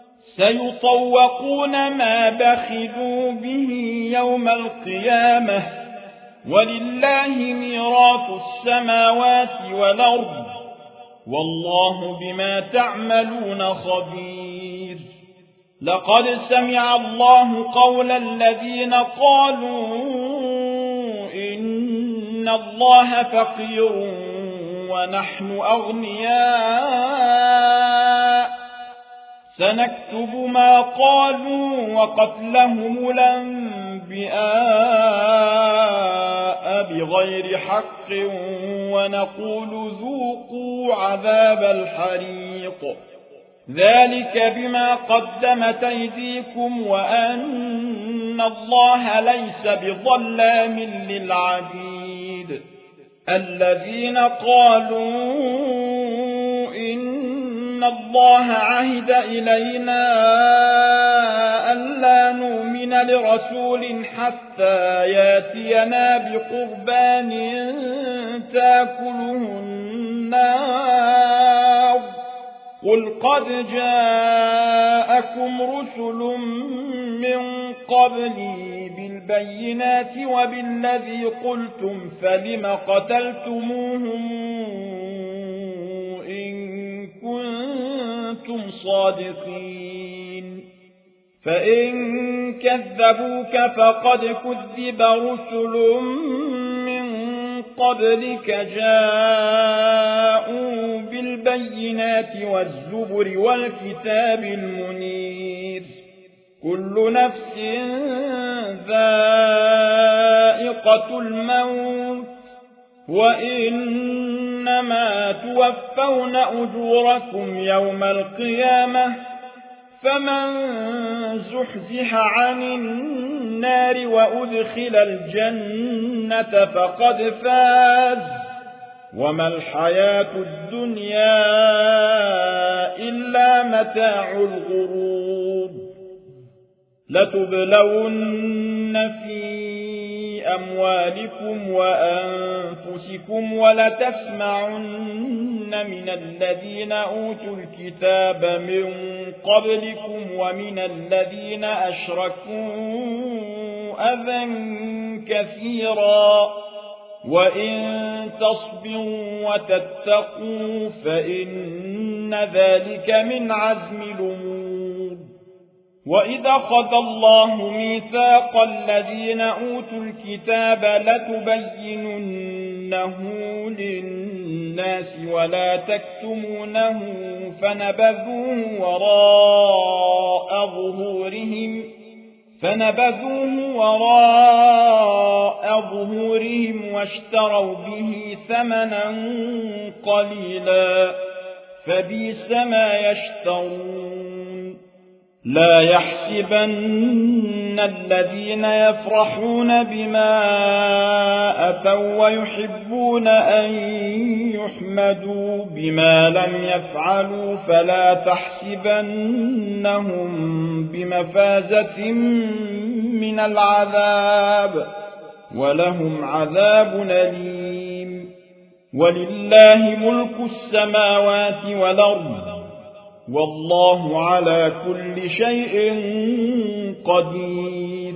سيطوقون ما بخلوا به يوم القيامة ولله ميراث السماوات والأرض والله بما تعملون خبير لقد سمع الله قول الذين قالوا إن الله فقير ونحن أغنياء سنكتب ما قالوا وقتلهم الأنبياء بغير حق ونقول ذوقوا عذاب الحريق ذلك بما قدمت أيديكم وأن الله ليس بظلام للعبيد الذين قالوا إن الله عهد إلينا ألا نؤمن لرسول حتى ياتينا بقربان تأكله النار قل قد جاءكم رسل من قبلي بالبينات وبالذي قلتم فلم قتلتموهم إن كنتم صادقين فإن كذبوك فقد كذب رسل من قبلك جاءوا بالبينات والزبر والكتاب المنير كل نفس ذائقة الموت وإنما توفون أجوركم يوم القيامة فمن زحزح عن النار وأدخل الجنة فقد فاز وما الحياة الدنيا إلا متاع الغرور لتبلون في أموالكم وأنفسكم ولتسمعن من الذين أوتوا الكتاب من قبلكم ومن الذين أشركوا أذى كثيرا وإن تصبروا وتتقوا فإن ذلك من عزم الأمور وإذا أخذ الله ميثاق الذين أوتوا الكتاب لتبيننه للناس ولا تكتمونه فنبذوه وراء ظهورهم واشتروا به ثمنا قليلا فبئس ما يشترون لا يحسبن الذين يفرحون بما أتوا ويحبون أن يحمدوا بما لم يفعلوا فلا تحسبنهم بمفازة من العذاب ولهم عذاب أليم ولله ملك السماوات والأرض والله على كل شيء قدير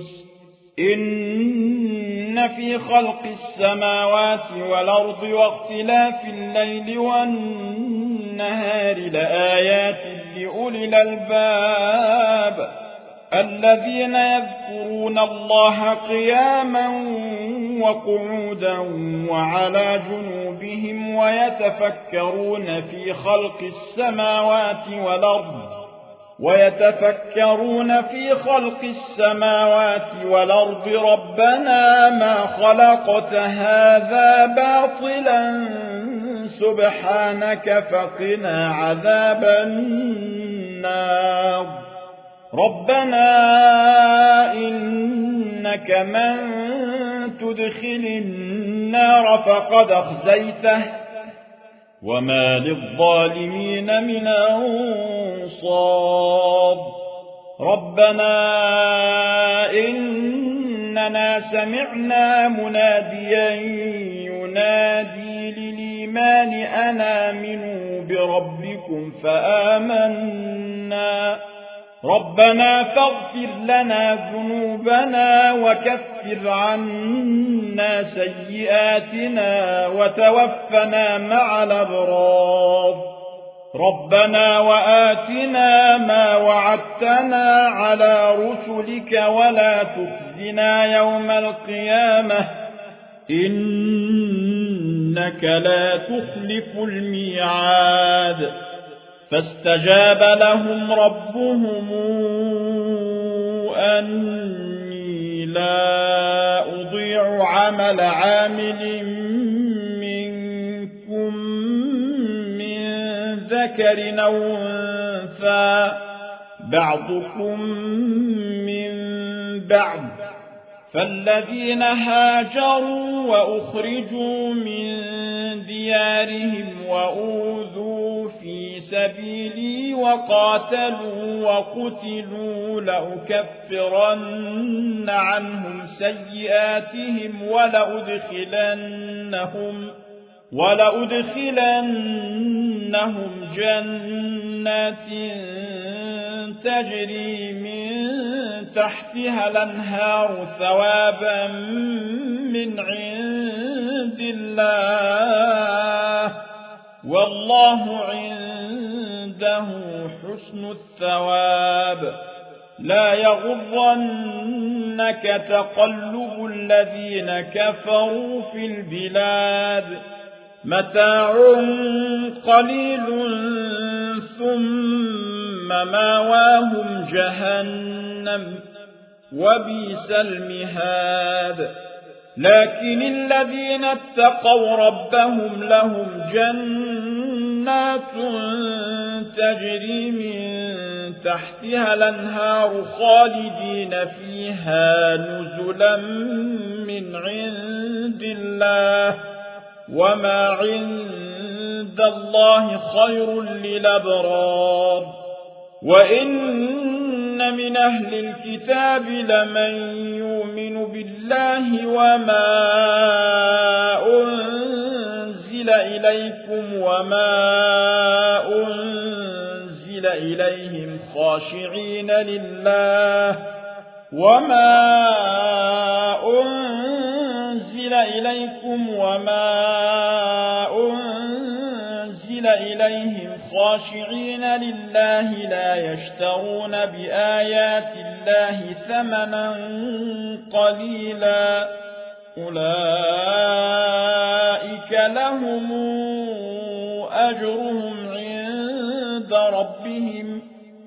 إن في خلق السماوات والأرض واختلاف الليل والنهار لآيات لأولي الألباب الذين يذكرون الله قياما وقعودا وعلى جنوبهم ويتفكرون في خلق السماوات والأرض ربنا ما خلقت هذا باطلا سبحانك فقنا عذاب النار ربنا إنك من تدخل النار فقد أخزيته وما للظالمين من أنصار ربنا إننا سمعنا مناديا ينادي للإيمان أن آمنوا بربكم فآمنا ربنا فاغفر لنا ذنوبنا وكفر عنا سيئاتنا وتوفنا مع الأبرار ربنا وآتنا ما وعدتنا على رسلك ولا تخزنا يوم القيامة إنك لا تخلف الميعاد فاستجاب لهم ربهم أني لا أضيع عمل عامل منكم من ذكر أو أنثى بعضكم من بعض فالذين هاجروا وأخرجوا من ديارهم وأوذوا في سبيلي وقاتلوا وقتلوا لأكفرن عنهم سيئاتهم ولأدخلنهم جنات تجري من تحتها الأنهار ثوابا من عند الله والله عنده حسن الثواب لا يغرنك تقلب الذين كفروا في البلاد متاع قليل ثم ماواهم جهنم وبئس المهاد لكن الذين اتقوا ربهم لهم جنات تجري من تحتها الأنهار خالدين فيها نزلا من عند الله وما عند الله خير للأبرار وإن من أهل الكتاب لمن يؤمن بالله وما أنزل إليكم وما أنزل إليهم خاشعين لله لا يشترون بآيات الله ثمنا قليلا أولئك لهم أجرهم عند ربهم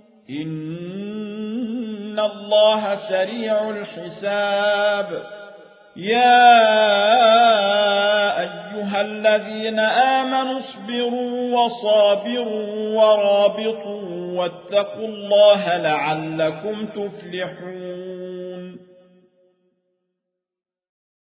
إن الله سريع الحساب يا أيها الذين آمنوا اصبروا وصابروا ورابطوا واتقوا الله لعلكم تفلحون